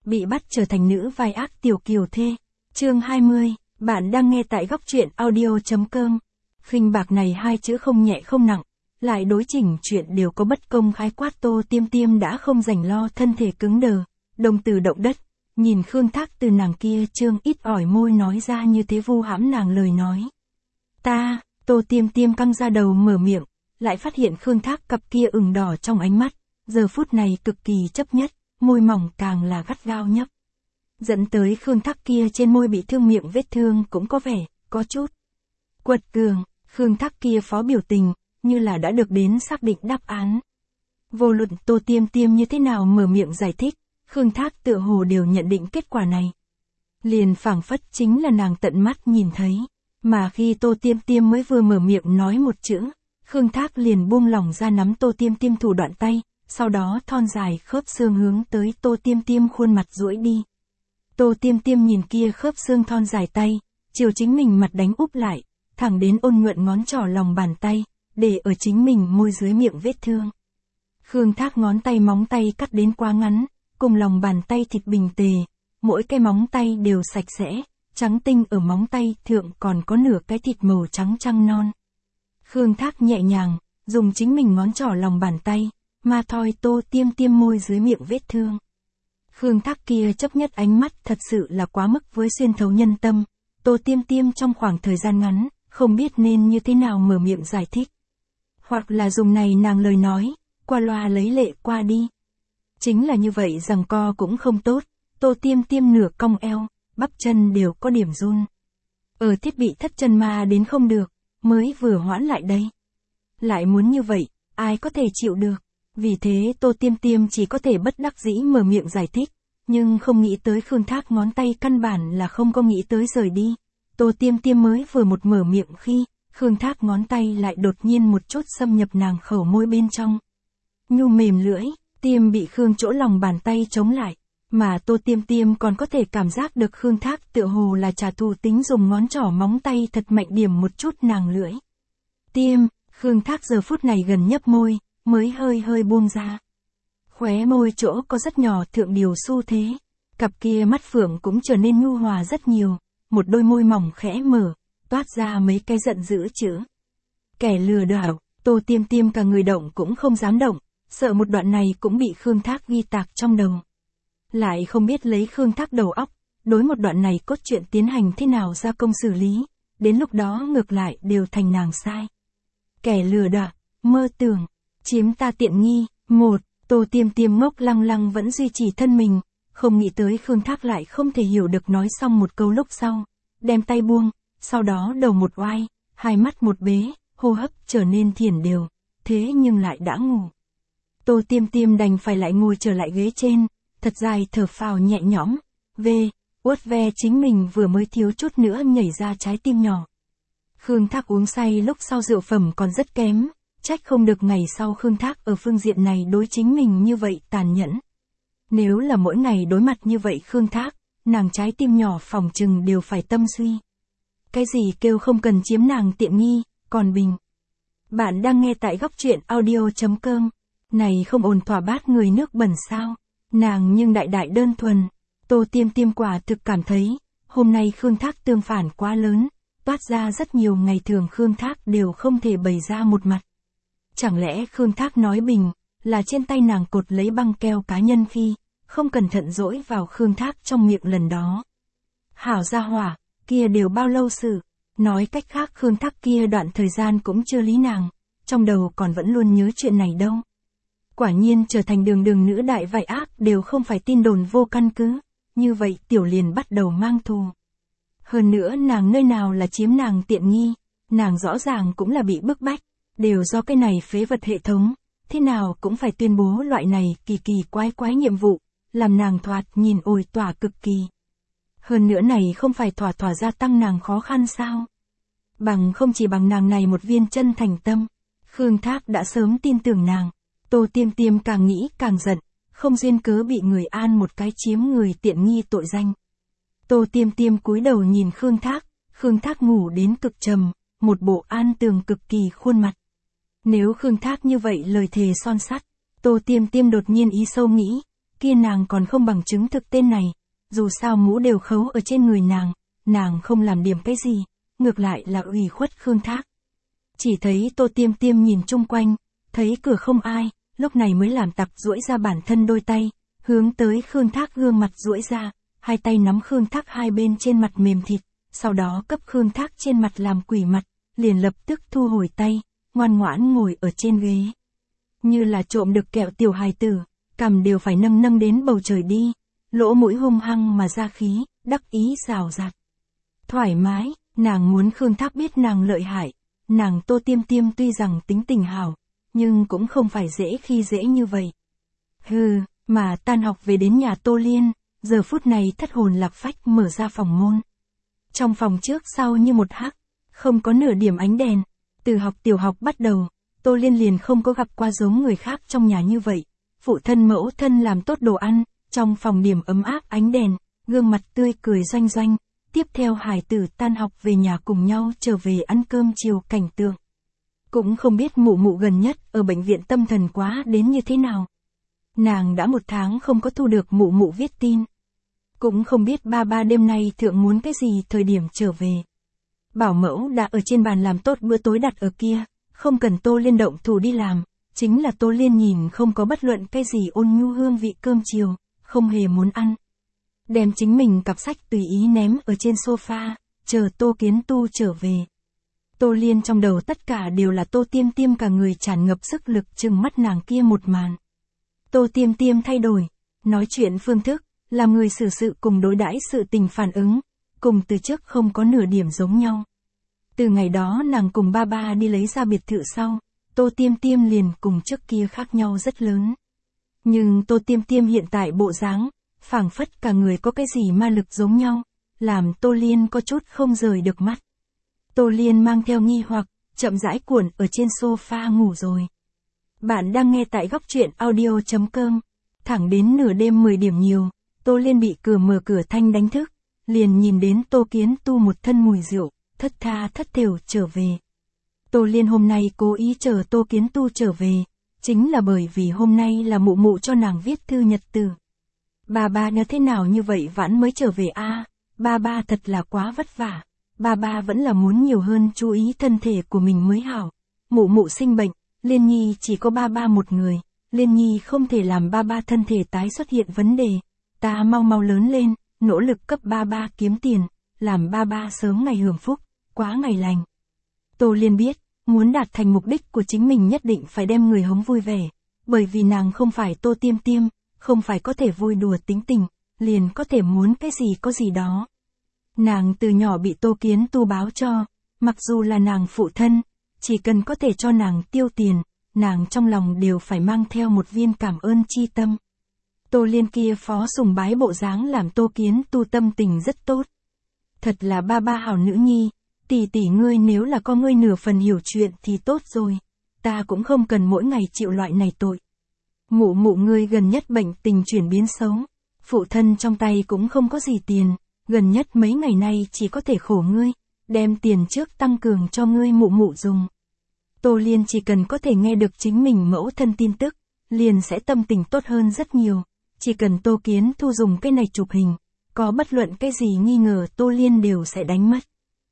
Bị bắt trở thành nữ vai ác tiểu kiều thê. Chương 20, bạn đang nghe tại góc truyện audio.com. Khinh bạc này hai chữ không nhẹ không nặng, lại đối chỉnh chuyện đều có bất công khái quát. Tô Tiêm Tiêm đã không rảnh lo thân thể cứng đờ, đồng từ động đất, nhìn Khương Thác từ nàng kia trương ít ỏi môi nói ra như thế vu hãm nàng lời nói. Tô Tiêm Tiêm căng ra đầu mở miệng, lại phát hiện Khương Thác cặp kia ửng đỏ trong ánh mắt, giờ phút này cực kỳ chấp nhất, môi mỏng càng là gắt gao nhấp. Dẫn tới Khương Thác kia trên môi bị thương, miệng vết thương cũng có vẻ, có chút quật cường. Khương Thác kia phó biểu tình, như là đã được đến xác định đáp án. Vô luận Tô Tiêm Tiêm như thế nào mở miệng giải thích, Khương Thác tựa hồ đều nhận định kết quả này. Liền phảng phất chính là nàng tận mắt nhìn thấy, mà khi Tô Tiêm Tiêm mới vừa mở miệng nói một chữ, Khương Thác liền buông lỏng ra nắm Tô Tiêm Tiêm thủ đoạn tay, sau đó thon dài khớp xương hướng tới Tô Tiêm Tiêm khuôn mặt duỗi đi. Tô Tiêm Tiêm nhìn kia khớp xương thon dài tay, chiều chính mình mặt đánh úp lại, thẳng đến ôn nhuận ngón trỏ lòng bàn tay, để ở chính mình môi dưới miệng vết thương. Khương Thác ngón tay móng tay cắt đến quá ngắn, cùng lòng bàn tay thịt bình tề, mỗi cái móng tay đều sạch sẽ, trắng tinh, ở móng tay thượng còn có nửa cái thịt màu trắng trăng non. Khương Thác nhẹ nhàng, dùng chính mình ngón trỏ lòng bàn tay, mà thoi Tô Tiêm Tiêm môi dưới miệng vết thương. Khương Thác kia chấp nhất ánh mắt thật sự là quá mức với xuyên thấu nhân tâm. Tô Tiêm Tiêm trong khoảng thời gian ngắn, không biết nên như thế nào mở miệng giải thích. Hoặc là dùng này nàng lời nói, qua loa lấy lệ qua đi. Chính là như vậy giằng co cũng không tốt, Tô Tiêm Tiêm nửa cong eo, bắp chân đều có điểm run. Ở thiết bị thất chân ma đến không được, mới vừa hoãn lại đây. Lại muốn như vậy, ai có thể chịu được. Vì thế Tô Tiêm Tiêm chỉ có thể bất đắc dĩ mở miệng giải thích, nhưng không nghĩ tới Khương Thác ngón tay căn bản là không có nghĩ tới rời đi. Tô Tiêm Tiêm mới vừa một mở miệng khi, Khương Thác ngón tay lại đột nhiên một chút xâm nhập nàng khẩu môi bên trong. Nhu mềm lưỡi, Tiêm bị Khương chỗ lòng bàn tay chống lại, mà Tô Tiêm Tiêm còn có thể cảm giác được Khương Thác tựa hồ là trả thù tính dùng ngón trỏ móng tay thật mạnh điểm một chút nàng lưỡi. Khương Thác giờ phút này gần nhấp môi, mới hơi buông ra. Khóe môi chỗ có rất nhỏ thượng điều xu thế, cặp kia mắt phượng cũng trở nên nhu hòa rất nhiều, một đôi môi mỏng khẽ mở, toát ra mấy cái giận dữ chữ. Kẻ lừa đảo. Tô Tiêm Tiêm cả người động cũng không dám động, sợ một đoạn này cũng bị Khương Thác ghi tạc trong đầu. Lại không biết lấy Khương Thác đầu óc, đối một đoạn này cốt truyện tiến hành thế nào gia công xử lý, đến lúc đó ngược lại đều thành nàng sai. Kẻ lừa đảo, mơ tưởng, chiếm ta tiện nghi. Tô Tiêm Tiêm ngốc lăng lăng vẫn duy trì thân mình, không nghĩ tới Khương Thác lại không thể hiểu được nói xong một câu lúc sau, đem tay buông, sau đó đầu một oai, hai mắt một bế, hô hấp trở nên thiền đều, thế nhưng lại đã ngủ. Tô Tiêm Tiêm đành phải lại ngồi trở lại ghế trên, thật dài thở phào nhẹ nhõm, uất ve chính mình vừa mới thiếu chút nữa nhảy ra trái tim nhỏ. Khương Thác uống say lúc sau rượu phẩm còn rất kém, trách không được ngày sau Khương Thác ở phương diện này đối chính mình như vậy tàn nhẫn. Nếu là mỗi ngày đối mặt như vậy Khương Thác, nàng trái tim nhỏ phòng chừng đều phải tâm suy. Cái gì kêu không cần chiếm nàng tiện nghi, còn bình. Bạn đang nghe tại góc truyện audio.com. Này không ổn thỏa bát người nước bẩn sao? Nàng nhưng đại đại đơn thuần. Tô Tiêm Tiêm quả thực cảm thấy, hôm nay Khương Thác tương phản quá lớn, toát ra rất nhiều ngày thường Khương Thác đều không thể bày ra một mặt. Chẳng lẽ Khương Thác nói bình, là trên tay nàng cột lấy băng keo cá nhân khi, không cẩn thận dỗi vào Khương Thác trong miệng lần đó. Hảo gia hỏa, kia đều bao lâu sự, nói cách khác Khương Thác kia đoạn thời gian cũng chưa lý nàng, trong đầu còn vẫn luôn nhớ chuyện này đâu. Quả nhiên trở thành đường nữ đại vai ác đều không phải tin đồn vô căn cứ, như vậy tiểu liền bắt đầu mang thù. Hơn nữa nàng nơi nào là chiếm nàng tiện nghi, nàng rõ ràng cũng là bị bức bách, đều do cái này phế vật hệ thống, thế nào cũng phải tuyên bố loại này kỳ quái nhiệm vụ, làm nàng thoạt nhìn ôi tỏa cực kỳ. Hơn nữa này không phải thỏa gia tăng nàng khó khăn sao? Bằng không chỉ bằng nàng này một viên chân thành tâm, Khương Thác đã sớm tin tưởng nàng. Tô Tiêm Tiêm càng nghĩ càng giận, không duyên cớ bị người an một cái chiếm người tiện nghi tội danh. Tô Tiêm Tiêm cúi đầu nhìn Khương Thác ngủ đến cực trầm, một bộ an tường cực kỳ khuôn mặt. Nếu Khương Thác như vậy lời thề son sắt, Tô Tiêm Tiêm đột nhiên ý sâu nghĩ, kia nàng còn không bằng chứng thực tên này. Dù sao mũ đều khấu ở trên người nàng không làm điểm cái gì, ngược lại là ủy khuất Khương Thác. Chỉ thấy Tô Tiêm Tiêm nhìn chung quanh, thấy cửa không ai, lúc này mới làm tặc duỗi ra bản thân đôi tay, hướng tới Khương Thác gương mặt duỗi ra, hai tay nắm Khương Thác hai bên trên mặt mềm thịt, sau đó cấp Khương Thác trên mặt làm quỷ mặt, liền lập tức thu hồi tay, ngoan ngoãn ngồi ở trên ghế. Như là trộm được kẹo tiểu hài tử, cằm đều phải nâng đến bầu trời đi, lỗ mũi hung hăng mà ra khí, đắc ý rào rạt. Thoải mái, nàng muốn Khương Thác biết nàng lợi hại, nàng Tô Tiêm Tiêm tuy rằng tính tình hảo, nhưng cũng không phải dễ khi dễ như vậy. Hừ, mà tan học về đến nhà Tô Liên, giờ phút này thất hồn lạc phách mở ra phòng môn. Trong phòng trước sau như một hắc, không có nửa điểm ánh đèn, từ học tiểu học bắt đầu, Tô Liên liền không có gặp qua giống người khác trong nhà như vậy. Phụ thân mẫu thân làm tốt đồ ăn, trong phòng điểm ấm áp ánh đèn, gương mặt tươi cười doanh doanh, tiếp theo hải tử tan học về nhà cùng nhau trở về ăn cơm chiều cảnh tượng. Cũng không biết mụ mụ gần nhất ở bệnh viện tâm thần quá đến như thế nào. Nàng đã 1 tháng không có thu được mụ mụ viết tin. Cũng không biết ba đêm nay thượng muốn cái gì thời điểm trở về. Bảo mẫu đã ở trên bàn làm tốt bữa tối đặt ở kia, không cần Tô Liên động thủ đi làm, chính là Tô Liên nhìn không có bất luận cái gì ôn nhu hương vị cơm chiều, không hề muốn ăn. Đem chính mình cặp sách tùy ý ném ở trên sofa, chờ Tô Kiến Tu trở về. Tô Liên trong đầu tất cả đều là Tô Tiêm Tiêm cả người tràn ngập sức lực trừng mắt nàng kia một màn. Tô Tiêm Tiêm thay đổi, nói chuyện phương thức, làm người xử sự cùng đối đãi sự tình phản ứng, cùng từ trước không có nửa điểm giống nhau. Từ ngày đó nàng cùng ba đi lấy ra biệt thự sau, Tô Tiêm Tiêm liền cùng trước kia khác nhau rất lớn. Nhưng Tô Tiêm Tiêm hiện tại bộ dáng, phảng phất cả người có cái gì ma lực giống nhau, làm Tô Liên có chút không rời được mắt. Tô Liên mang theo nghi hoặc, chậm rãi cuộn ở trên sofa ngủ rồi. Bạn đang nghe tại góc truyện audio.com. Thẳng đến nửa đêm 10 điểm nhiều, Tô Liên bị mở cửa thanh đánh thức, liền nhìn đến Tô Kiến Tu một thân mùi rượu, thất tha thất thểu trở về. Tô Liên hôm nay cố ý chờ Tô Kiến Tu trở về, chính là bởi vì hôm nay là mụ mụ cho nàng viết thư nhật tử. Ba như thế nào như vậy vãn mới trở về a? Ba thật là quá vất vả. Ba vẫn là muốn nhiều hơn chú ý thân thể của mình mới hảo. Mụ sinh bệnh, Liên Nhi chỉ có ba một người, Liên Nhi không thể làm ba thân thể tái xuất hiện vấn đề. Ta mau lớn lên, nỗ lực cấp ba kiếm tiền, làm ba sớm ngày hưởng phúc, quá ngày lành. Tô Liên biết, muốn đạt thành mục đích của chính mình nhất định phải đem người hống vui vẻ, bởi vì nàng không phải Tô Tiêm Tiêm, không phải có thể vui đùa tính tình, liền có thể muốn cái gì có gì đó. Nàng từ nhỏ bị Tô Kiến Tu báo cho, mặc dù là nàng phụ thân, chỉ cần có thể cho nàng tiêu tiền, nàng trong lòng đều phải mang theo một viên cảm ơn chi tâm. Tô Liên kia phó sùng bái bộ dáng làm Tô Kiến Tu tâm tình rất tốt. Thật là ba hảo nữ nhi, tỷ ngươi nếu là có ngươi nửa phần hiểu chuyện thì tốt rồi, ta cũng không cần mỗi ngày chịu loại này tội. Mụ ngươi gần nhất bệnh tình chuyển biến xấu, phụ thân trong tay cũng không có gì tiền, gần nhất mấy ngày nay chỉ có thể khổ ngươi, đem tiền trước tăng cường cho ngươi mụ dùng. Tô Liên chỉ cần có thể nghe được chính mình mẫu thân tin tức, liền sẽ tâm tình tốt hơn rất nhiều, chỉ cần Tô Kiến Thu dùng cái này chụp hình, có bất luận cái gì nghi ngờ Tô Liên đều sẽ đánh mất.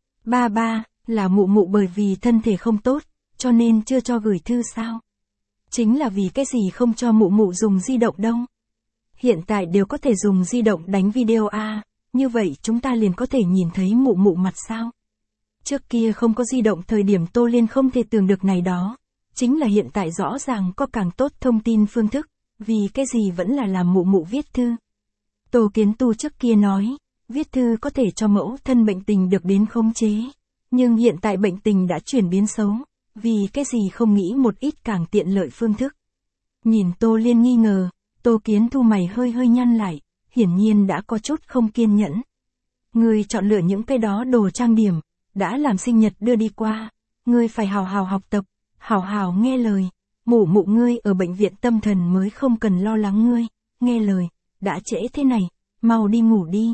Ba, là mụ bởi vì thân thể không tốt, cho nên chưa cho gửi thư sao? Chính là vì cái gì không cho mụ dùng di động đâu? Hiện tại đều có thể dùng di động đánh video như vậy chúng ta liền có thể nhìn thấy mụ mặt sao? Trước kia không có di động thời điểm Tô Liên không thể tưởng được này đó, chính là hiện tại rõ ràng có càng tốt thông tin phương thức, vì cái gì vẫn là làm mụ viết thư. Tô Kiến Tu trước kia nói, viết thư có thể cho mẫu thân bệnh tình được đến khống chế, nhưng hiện tại bệnh tình đã chuyển biến xấu, vì cái gì không nghĩ một ít càng tiện lợi phương thức. Nhìn Tô Liên nghi ngờ, Tô Kiến Thu mày hơi nhăn lại, hiển nhiên đã có chút không kiên nhẫn. Ngươi chọn lựa những cái đó đồ trang điểm, đã làm sinh nhật đưa đi qua, ngươi phải hào hào học tập, hào nghe lời, mụ ngươi ở bệnh viện tâm thần mới không cần lo lắng ngươi, nghe lời, đã trễ thế này, mau đi ngủ đi.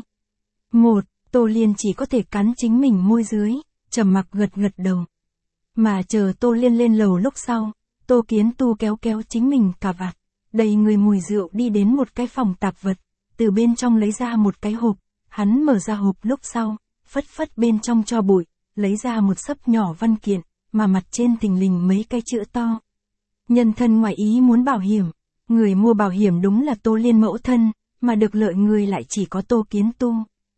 Tô Liên chỉ có thể cắn chính mình môi dưới, trầm mặc gật đầu. Mà chờ Tô Liên lên lầu lúc sau, Tô Kiến Tu kéo chính mình cà vạt, đầy người mùi rượu đi đến một cái phòng tạp vật, từ bên trong lấy ra một cái hộp, hắn mở ra hộp lúc sau, phất phất bên trong cho bụi, lấy ra một xấp nhỏ văn kiện, mà mặt trên thình lình mấy cái chữ to. Nhân thân ngoài ý muốn bảo hiểm, người mua bảo hiểm đúng là Tô Liên mẫu thân, mà được lợi người lại chỉ có Tô Kiến Tu.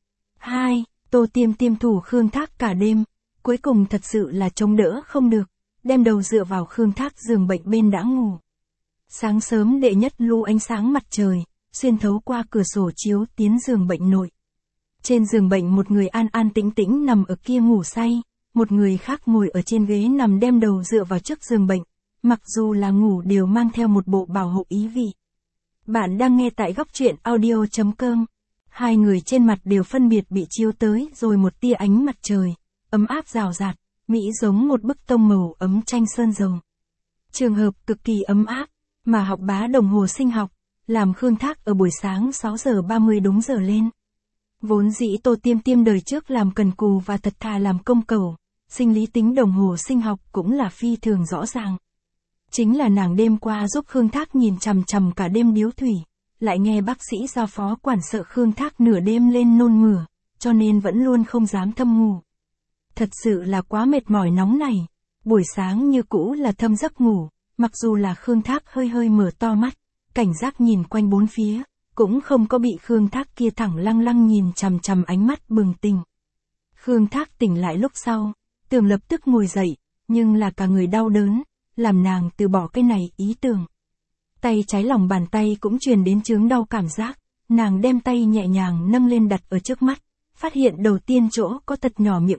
2. Tô Tiêm thủ Khương Thác cả đêm, cuối cùng thật sự là chống đỡ không được, đem đầu dựa vào Khương Thác giường bệnh bên đã ngủ. Sáng sớm đệ nhất lu ánh sáng mặt trời, xuyên thấu qua cửa sổ chiếu tiến giường bệnh nội. Trên giường bệnh một người an an tĩnh tĩnh nằm ở kia ngủ say, một người khác ngồi ở trên ghế nằm đem đầu dựa vào trước giường bệnh, mặc dù là ngủ đều mang theo một bộ bảo hộ ý vị. Bạn đang nghe tại góc truyện audio.com. Hai người trên mặt đều phân biệt bị chiếu tới rồi một tia ánh mặt trời, ấm áp rào rạt, mỹ giống một bức tông màu ấm tranh sơn dầu. Trường hợp cực kỳ ấm áp, mà học bá đồng hồ sinh học, làm Khương Thác ở buổi sáng 6 giờ 30 đúng giờ lên. Vốn dĩ Tô Tiêm đời trước làm cần cù và thật thà làm công cầu, sinh lý tính đồng hồ sinh học cũng là phi thường rõ ràng. Chính là nàng đêm qua giúp Khương Thác nhìn chằm chằm cả đêm điếu thủy, lại nghe bác sĩ giao phó quản sợ Khương Thác nửa đêm lên nôn mửa, cho nên vẫn luôn không dám thâm ngủ. Thật sự là quá mệt mỏi nóng này, buổi sáng như cũ là thâm giấc ngủ, mặc dù là Khương Thác hơi hơi mở to mắt, cảnh giác nhìn quanh bốn phía, cũng không có bị Khương Thác kia thẳng lăng lăng nhìn chằm chằm ánh mắt bừng tỉnh. Khương Thác tỉnh lại lúc sau, tưởng lập tức ngồi dậy, nhưng là cả người đau đớn, làm nàng từ bỏ cái này ý tưởng. Tay trái lòng bàn tay cũng truyền đến chướng đau cảm giác, nàng đem tay nhẹ nhàng nâng lên đặt ở trước mắt, phát hiện đầu tiên chỗ có thật nhỏ miệng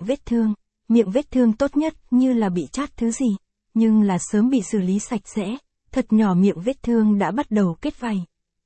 vết thương tốt nhất như là bị chát thứ gì, nhưng là sớm bị xử lý sạch sẽ, thật nhỏ miệng vết thương đã bắt đầu kết vảy.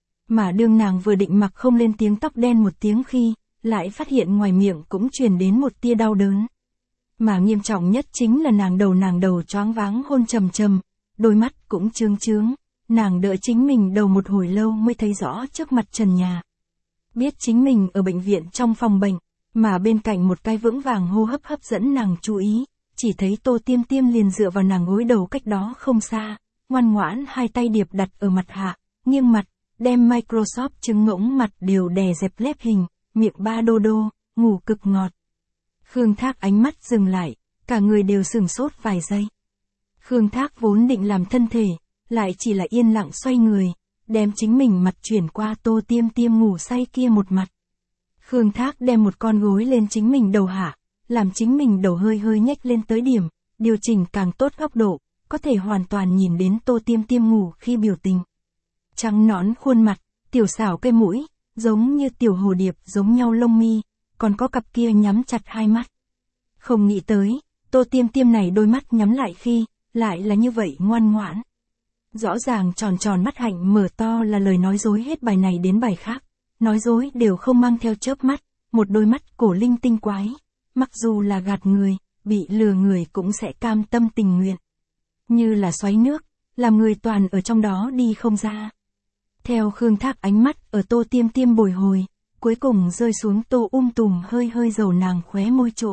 Mà đương nàng vừa định mặc không lên tiếng tóc đen một tiếng khi, lại phát hiện ngoài miệng cũng truyền đến một tia đau đớn. Mà nghiêm trọng nhất chính là nàng đầu choáng váng hôn trầm trầm, đôi mắt cũng trướng, nàng đợi chính mình đầu một hồi lâu mới thấy rõ trước mặt trần nhà. Biết chính mình ở bệnh viện trong phòng bệnh, mà bên cạnh một cái vững vàng hô hấp hấp dẫn nàng chú ý, chỉ thấy Tô Tiêm liền dựa vào nàng gối đầu cách đó không xa, ngoan ngoãn hai tay điệp đặt ở mặt hạ, nghiêng mặt, đem Microsoft trứng ngỗng mặt đều đè dẹp lép hình, miệng ba đô đô, ngủ cực ngọt. Khương Thác ánh mắt dừng lại, cả người đều sửng sốt vài giây. Khương Thác vốn định làm thân thể, lại chỉ là yên lặng xoay người, đem chính mình mặt chuyển qua Tô Tiêm ngủ say kia một mặt. Khương Thác đem một con gối lên chính mình đầu hạ, làm chính mình đầu hơi hơi nhếch lên tới điểm, điều chỉnh càng tốt góc độ, có thể hoàn toàn nhìn đến Tô Tiêm ngủ khi biểu tình. Trắng nõn khuôn mặt, tiểu xảo cái mũi, giống như tiểu hồ điệp giống nhau lông mi, còn có cặp kia nhắm chặt hai mắt. Không nghĩ tới, Tô Tiêm này đôi mắt nhắm lại khi, lại là như vậy ngoan ngoãn. Rõ ràng tròn mắt hạnh mở to là lời nói dối hết bài này đến bài khác, nói dối đều không mang theo chớp mắt, một đôi mắt cổ linh tinh quái, mặc dù là gạt người, bị lừa người cũng sẽ cam tâm tình nguyện. Như là xoáy nước, làm người toàn ở trong đó đi không ra. Theo Khương Thác ánh mắt ở Tô Tiêm bồi hồi, cuối cùng rơi xuống Tô tùm hơi hơi dầu nàng khóe môi chỗ.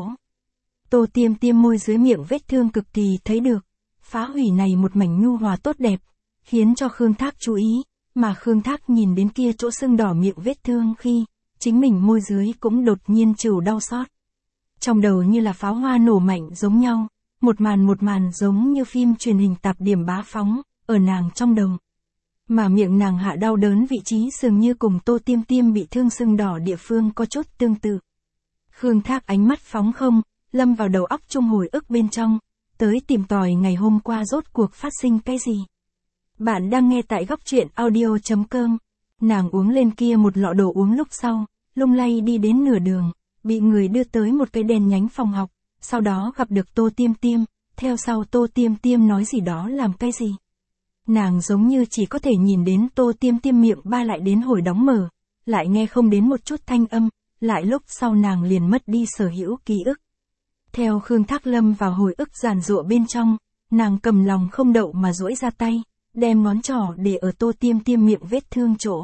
Tô Tiêm môi dưới miệng vết thương cực kỳ thấy được, phá hủy này một mảnh nhu hòa tốt đẹp, khiến cho Khương Thác chú ý, mà Khương Thác nhìn đến kia chỗ sưng đỏ miệng vết thương khi, chính mình môi dưới cũng đột nhiên chịu đau xót. Trong đầu như là pháo hoa nổ mạnh giống nhau, một màn giống như phim truyền hình tạp điểm bá phóng, ở nàng trong đầu. Mà miệng nàng hạ đau đớn vị trí dường như cùng Tô Tiêm bị thương sưng đỏ địa phương có chút tương tự. Khương Thác ánh mắt phóng không, lâm vào đầu óc chung hồi ức bên trong, tới tìm tòi ngày hôm qua rốt cuộc phát sinh cái gì. Bạn đang nghe tại góc truyện audio.com. Nàng uống lên kia một lọ đồ uống lúc sau, lung lay đi đến nửa đường, bị người đưa tới một cái đèn nhánh phòng học, sau đó gặp được Tô Tiêm, theo sau Tô Tiêm nói gì đó làm cái gì. Nàng giống như chỉ có thể nhìn đến Tô Tiêm miệng ba lại đến hồi đóng mở, lại nghe không đến một chút thanh âm, lại lúc sau nàng liền mất đi sở hữu ký ức. Theo Khương Thác lâm vào hồi ức giàn giụa bên trong, nàng cầm lòng không đậu mà duỗi ra tay, đem ngón trỏ để ở Tô Tiêm miệng vết thương chỗ.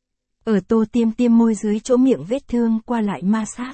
Ở Tô Tiêm môi dưới chỗ miệng vết thương qua lại ma sát.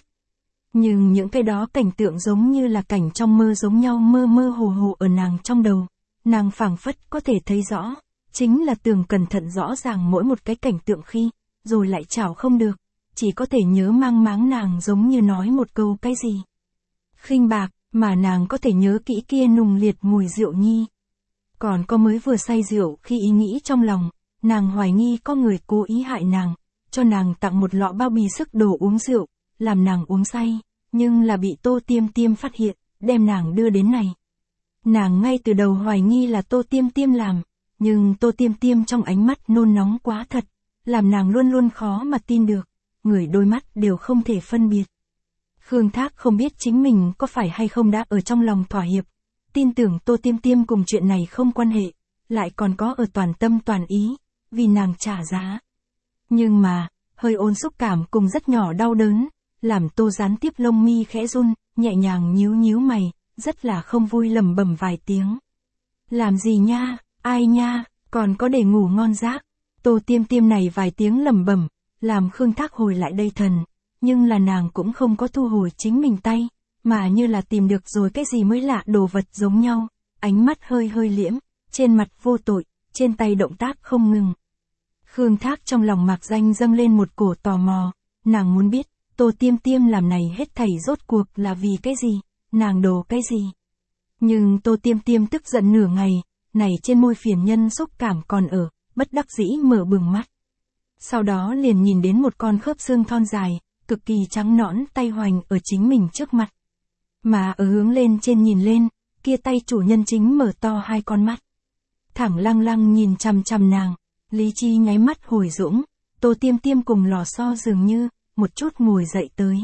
Nhưng những cái đó cảnh tượng giống như là cảnh trong mơ giống nhau mơ hồ ở nàng trong đầu. Nàng phảng phất có thể thấy rõ, chính là tưởng cẩn thận rõ ràng mỗi một cái cảnh tượng khi, rồi lại chảo không được, chỉ có thể nhớ mang máng nàng giống như nói một câu cái gì. Khinh bạc, mà nàng có thể nhớ kỹ kia nùng liệt mùi rượu nhi. Còn có mới vừa say rượu khi ý nghĩ trong lòng, nàng hoài nghi có người cố ý hại nàng, cho nàng tặng một lọ bao bì sức đồ uống rượu, làm nàng uống say, nhưng là bị Tô Tiêm Tiêm phát hiện, đem nàng đưa đến này. Nàng ngay từ đầu hoài nghi là Tô Tiêm Tiêm làm, nhưng Tô Tiêm Tiêm trong ánh mắt nôn nóng quá thật, làm nàng luôn luôn khó mà tin được, người đôi mắt đều không thể phân biệt. Khương Thác không biết chính mình có phải hay không đã ở trong lòng thỏa hiệp, tin tưởng Tô Tiêm Tiêm cùng chuyện này không quan hệ, lại còn có ở toàn tâm toàn ý, vì nàng trả giá. Nhưng mà, hơi ôn xúc cảm cùng rất nhỏ đau đớn, làm Tô gián tiếp lông mi khẽ run, nhẹ nhàng nhíu nhíu mày, rất là không vui lẩm bẩm vài tiếng. Làm gì nha, ai nha, còn có để ngủ ngon giấc. Tô Tiêm Tiêm này vài tiếng lẩm bẩm, làm Khương Thác hồi lại đây thần, nhưng là nàng cũng không có thu hồi chính mình tay, mà như là tìm được rồi cái gì mới lạ đồ vật giống nhau, ánh mắt hơi hơi liễm, trên mặt vô tội, trên tay động tác không ngừng. Khương Thác trong lòng mạc danh dâng lên một cổ tò mò, nàng muốn biết, Tô Tiêm Tiêm làm này hết thảy rốt cuộc là vì cái gì, nàng đồ cái gì. Nhưng Tô Tiêm Tiêm tức giận nửa ngày, này trên môi phiền nhân xúc cảm còn ở, bất đắc dĩ mở bừng mắt. Sau đó liền nhìn đến một con khớp xương thon dài, cực kỳ trắng nõn tay hoành ở chính mình trước mặt. Mà ở hướng lên trên nhìn lên, kia tay chủ nhân chính mở to hai con mắt. Thẳng lăng lăng nhìn chằm chằm nàng, lý trí nháy mắt hồi dũng, Tô Tiêm Tiêm cùng lò xo dường như, một chút ngồi dậy tới.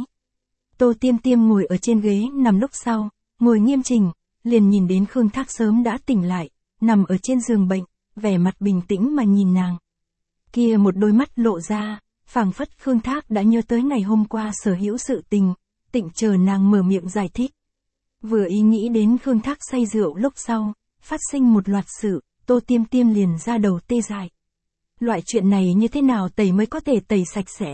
Tô Tiêm Tiêm ngồi ở trên ghế nằm lúc sau, ngồi nghiêm chỉnh, liền nhìn đến Khương Thác sớm đã tỉnh lại, nằm ở trên giường bệnh, vẻ mặt bình tĩnh mà nhìn nàng. Kia một đôi mắt lộ ra, phảng phất Khương Thác đã nhớ tới ngày hôm qua sở hữu sự tình, tịnh chờ nàng mở miệng giải thích. Vừa ý nghĩ đến Khương Thác say rượu lúc sau, phát sinh một loạt sự, Tô Tiêm Tiêm liền ra đầu tê dại. Loại chuyện này như thế nào tẩy mới có thể tẩy sạch sẽ?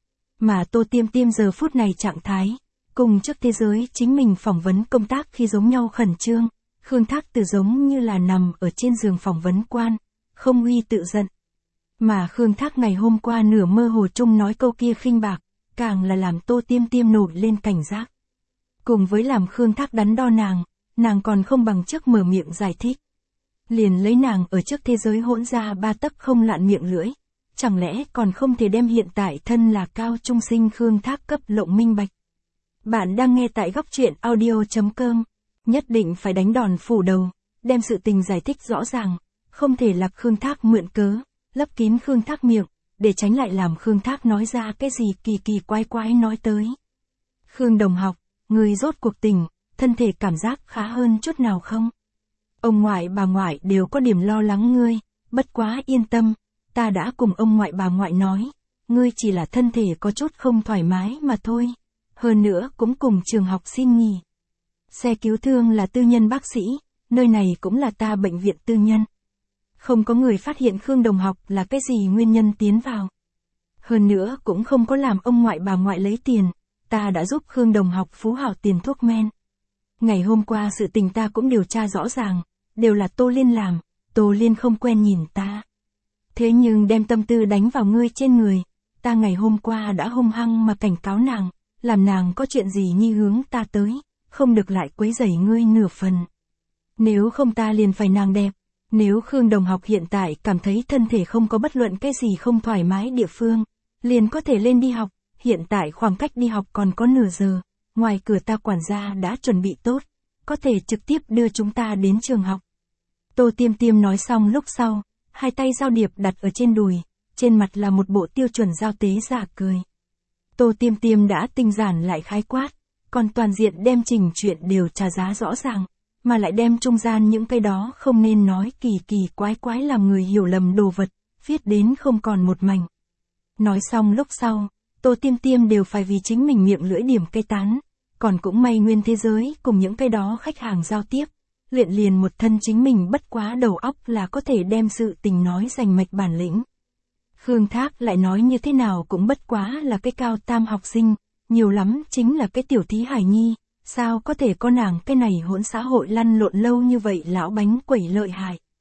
Mà Tô Tiêm Tiêm giờ phút này trạng thái, cùng trước thế giới chính mình phỏng vấn công tác khi giống nhau khẩn trương, Khương Thác từ giống như là nằm ở trên giường phỏng vấn quan, không uy tự giận. Mà Khương Thác ngày hôm qua nửa mơ hồ chung nói câu kia khinh bạc, càng là làm Tô Tiêm Tiêm nổi lên cảnh giác. Cùng với làm Khương Thác đắn đo nàng còn không bằng trước mở miệng giải thích. Liền lấy nàng ở trước thế giới hỗn ra ba tấc không lạn miệng lưỡi, chẳng lẽ còn không thể đem hiện tại thân là cao trung sinh Khương Thác cấp lộng minh bạch. Bạn đang nghe tại góc truyện audio.com, nhất định phải đánh đòn phủ đầu, đem sự tình giải thích rõ ràng, không thể lạc Khương Thác mượn cớ, lấp kín Khương Thác miệng, để tránh lại làm Khương Thác nói ra cái gì kỳ kỳ quái quái nói tới. Khương đồng học, người rốt cuộc tình, thân thể cảm giác khá hơn chút nào không? Ông ngoại bà ngoại đều có điểm lo lắng ngươi, bất quá yên tâm, ta đã cùng ông ngoại bà ngoại nói, ngươi chỉ là thân thể có chút không thoải mái mà thôi, hơn nữa cũng cùng trường học xin nghỉ. Xe cứu thương là tư nhân bác sĩ, nơi này cũng là ta bệnh viện tư nhân. Không có người phát hiện Khương đồng học là cái gì nguyên nhân tiến vào. Hơn nữa cũng không có làm ông ngoại bà ngoại lấy tiền, ta đã giúp Khương đồng học phú hảo tiền thuốc men. Ngày hôm qua sự tình ta cũng điều tra rõ ràng, đều là Tô Liên làm, Tô Liên không quen nhìn ta. Thế nhưng đem tâm tư đánh vào ngươi trên người, ta ngày hôm qua đã hung hăng mà cảnh cáo nàng, làm nàng có chuyện gì nhi hướng ta tới, không được lại quấy rầy ngươi nửa phần. Nếu không ta liền phải nàng đẹp, nếu Khương đồng học hiện tại cảm thấy thân thể không có bất luận cái gì không thoải mái địa phương, liền có thể lên đi học, hiện tại khoảng cách đi học còn có nửa giờ, ngoài cửa ta quản gia đã chuẩn bị tốt, có thể trực tiếp đưa chúng ta đến trường học. Tô Tiêm Tiêm nói xong lúc sau, hai tay giao điệp đặt ở trên đùi, trên mặt là một bộ tiêu chuẩn giao tế giả cười. Tô Tiêm Tiêm đã tinh giản lại khái quát, còn toàn diện đem trình chuyện đều trả giá rõ ràng, mà lại đem trung gian những cái đó không nên nói kỳ kỳ quái quái làm người hiểu lầm đồ vật, viết đến không còn một mảnh. Nói xong lúc sau, Tô Tiêm Tiêm đều phải vì chính mình miệng lưỡi điểm cây tán, còn cũng may nguyên thế giới cùng những cái đó khách hàng giao tiếp, luyện liền một thân chính mình bất quá đầu óc là có thể đem sự tình nói rành mạch bản lĩnh. Khương Thác lại nói như thế nào cũng bất quá là cái cao tam học sinh, nhiều lắm chính là cái tiểu thí hải nhi, sao có thể có nàng cái này hỗn xã hội lăn lộn lâu như vậy lão bánh quẩy lợi hại.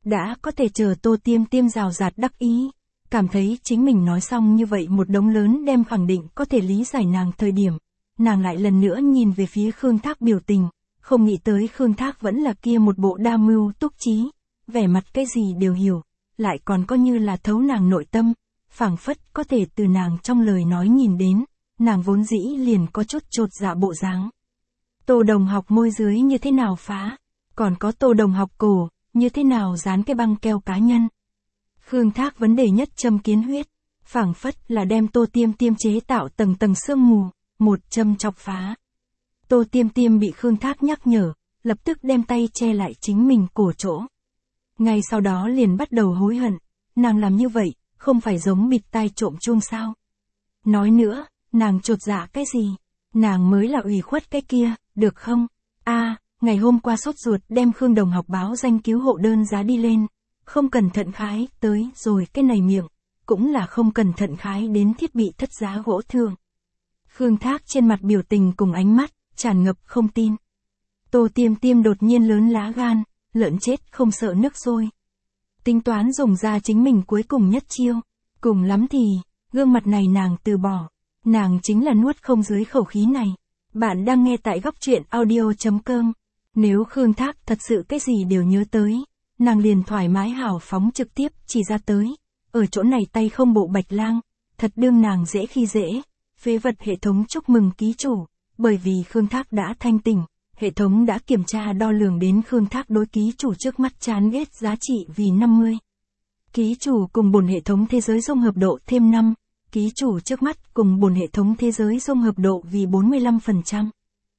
Đã có thể chờ Tô Tiêm Tiêm rào rạt đắc ý. Cảm thấy chính mình nói xong như vậy một đống lớn đem khẳng định có thể lý giải nàng thời điểm. Nàng lại lần nữa nhìn về phía Khương Thác biểu tình. Không nghĩ tới Khương Thác vẫn là kia một bộ đa mưu túc trí. Vẻ mặt cái gì đều hiểu. Lại còn có như là thấu nàng nội tâm. Phảng phất có thể từ nàng trong lời nói nhìn đến. Nàng vốn dĩ liền có chút chột dạ bộ dáng. Tô Đồng học môi dưới như thế nào phá. Còn có Tô Đồng học cổ, như thế nào dán cái băng keo cá nhân. Khương Thác vấn đề nhất châm kiến huyết. Phảng phất là đem Tô Tiêm Tiêm chế tạo tầng tầng sương mù, một châm chọc phá. Tô Tiêm Tiêm bị Khương Thác nhắc nhở, lập tức đem tay che lại chính mình cổ chỗ. Ngay sau đó liền bắt đầu hối hận. Nàng làm như vậy, không phải giống bịt tai trộm chuông sao. Nói nữa, nàng chột dạ cái gì? Nàng mới là ủy khuất cái kia, được không? Ngày hôm qua sốt ruột đem Khương Đồng học báo danh cứu hộ đơn giá đi lên. Không cẩn thận khái tới rồi cái này miệng. Cũng là không cẩn thận khái đến thiết bị thất giá gỗ thường. Khương Thác trên mặt biểu tình cùng ánh mắt, tràn ngập không tin. Tô Tiêm Tiêm đột nhiên lớn lá gan, lợn chết không sợ nước sôi. Tính toán dùng ra chính mình cuối cùng nhất chiêu. Cùng lắm thì, gương mặt này nàng từ bỏ. Nàng chính là nuốt không dưới khẩu khí này. Bạn đang nghe tại góc truyện audio.com. Nếu Khương Thác thật sự cái gì đều nhớ tới, nàng liền thoải mái hào phóng trực tiếp chỉ ra tới. Ở chỗ này tay không bộ bạch lang, thật đương nàng dễ khi dễ. Phế vật hệ thống chúc mừng ký chủ, bởi vì Khương Thác đã thanh tỉnh. Hệ thống đã kiểm tra đo lường đến Khương Thác đối ký chủ trước mắt chán ghét giá trị vì 50. Ký chủ cùng bổn hệ thống thế giới dung hợp độ thêm 5. Ký chủ trước mắt cùng bổn hệ thống thế giới dung hợp độ vì 45%.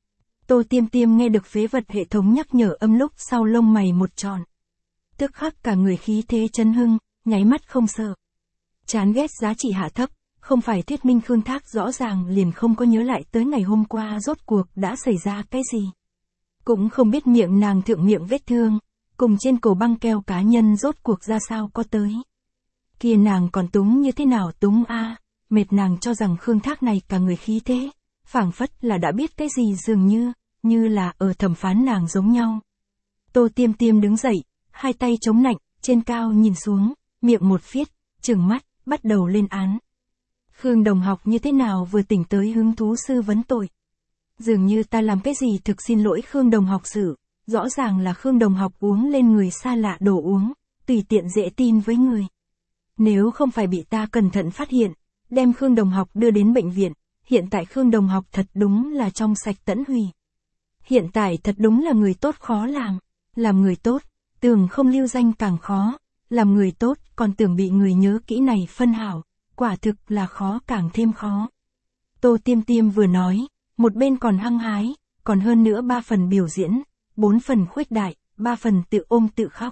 Tô Tiêm Tiêm nghe được phế vật hệ thống nhắc nhở âm lúc sau lông mày một tròn. Tức khắc cả người khí thế chấn hưng, nháy mắt không sợ. Chán ghét giá trị hạ thấp, không phải thuyết minh Khương Thác rõ ràng liền không có nhớ lại tới ngày hôm qua rốt cuộc đã xảy ra cái gì. Cũng không biết miệng nàng thượng miệng vết thương, cùng trên cổ băng keo cá nhân rốt cuộc ra sao có tới. Kia nàng còn túng như thế nào túng mệt nàng cho rằng Khương Thác này cả người khí thế, phảng phất là đã biết cái gì dường như là ở thẩm phán nàng giống nhau. Tô Tiêm Tiêm đứng dậy, hai tay chống nạnh, trên cao nhìn xuống, miệng một phiết, trừng mắt, bắt đầu lên án. Khương Đồng học như thế nào vừa tỉnh tới hứng thú sư vấn tội. Dường như ta làm cái gì thực xin lỗi Khương Đồng học sự, rõ ràng là Khương Đồng học uống lên người xa lạ đồ uống, tùy tiện dễ tin với người. Nếu không phải bị ta cẩn thận phát hiện, đem Khương Đồng học đưa đến bệnh viện, hiện tại Khương Đồng học thật đúng là trong sạch tẫn hủy. Hiện tại thật đúng là người tốt khó làm người tốt, tưởng không lưu danh càng khó, làm người tốt còn tưởng bị người nhớ kỹ này phân hảo, quả thực là khó càng thêm khó. Tô Tiêm Tiêm vừa nói, một bên còn hăng hái, còn hơn nữa 3 phần biểu diễn, 4 phần khuếch đại, 3 phần tự ôm tự khóc.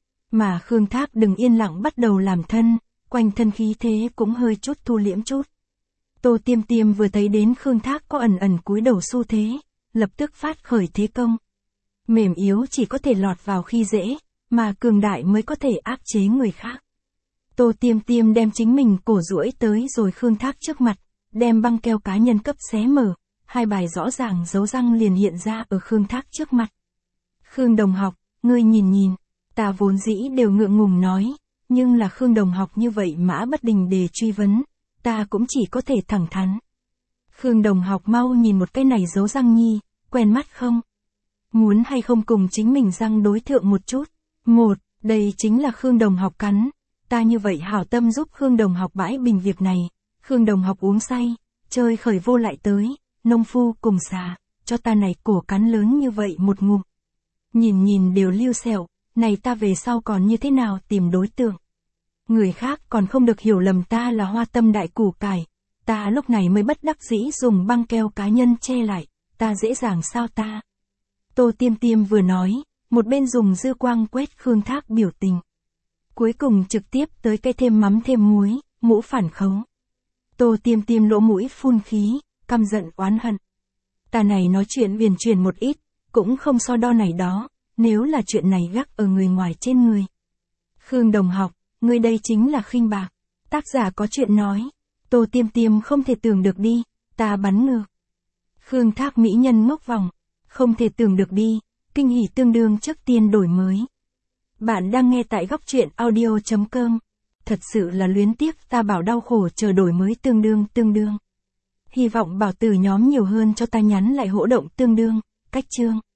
Mà Khương Thác đừng yên lặng bắt đầu làm thân, quanh thân khí thế cũng hơi chút thu liễm chút. Tô Tiêm Tiêm vừa thấy đến Khương Thác có ẩn ẩn cúi đầu xu thế, lập tức phát khởi thế công. Mềm yếu chỉ có thể lọt vào khi dễ, mà cường đại mới có thể áp chế người khác. Tô Tiêm Tiêm đem chính mình cổ duỗi tới rồi Khương Thác trước mặt, đem băng keo cá nhân cấp xé mở, hai bài rõ ràng dấu răng liền hiện ra ở Khương Thác trước mặt. Khương Đồng học, ngươi nhìn, ta vốn dĩ đều ngượng ngùng nói, nhưng là Khương Đồng học như vậy mã bất đình để truy vấn, ta cũng chỉ có thể thẳng thắn. Khương Đồng học mau nhìn một cái này dấu răng nhi, quen mắt không? Muốn hay không cùng chính mình răng đối thượng một chút? Đây chính là Khương Đồng học cắn. Ta như vậy hảo tâm giúp Khương Đồng học bãi bình việc này. Khương Đồng học uống say, chơi khởi vô lại tới, nông phu cùng xà, cho ta này cổ cắn lớn như vậy một ngụm. Nhìn đều lưu sẹo, này ta về sau còn như thế nào tìm đối tượng. Người khác còn không được hiểu lầm ta là hoa tâm đại củ cải. Ta lúc này mới bất đắc dĩ dùng băng keo cá nhân che lại, ta dễ dàng sao ta. Tô Tiêm Tiêm vừa nói, một bên dùng dư quang quét Khương Thác biểu tình. Cuối cùng trực tiếp tới cái thêm mắm thêm muối, mũ phản khấu. Tô Tiêm Tiêm lỗ mũi phun khí, căm giận oán hận. Ta này nói chuyện viền truyền một ít, cũng không so đo này đó, nếu là chuyện này gác ở người ngoài trên người. Khương Đồng học, ngươi đây chính là khinh bạc. Tác giả có chuyện nói. Tô Tiêm Tiêm không thể tưởng được đi, ta bắn ngược. Khương Thác mỹ nhân ngốc vòng, không thể tưởng được đi, kinh hỉ tương đương trước tiên đổi mới. Bạn đang nghe tại góc truyện audio.com. Thật sự là luyến tiếc, ta bảo đau khổ chờ đổi mới tương đương. Hy vọng bảo từ nhóm nhiều hơn cho ta nhắn lại hỗ động tương đương, cách chương.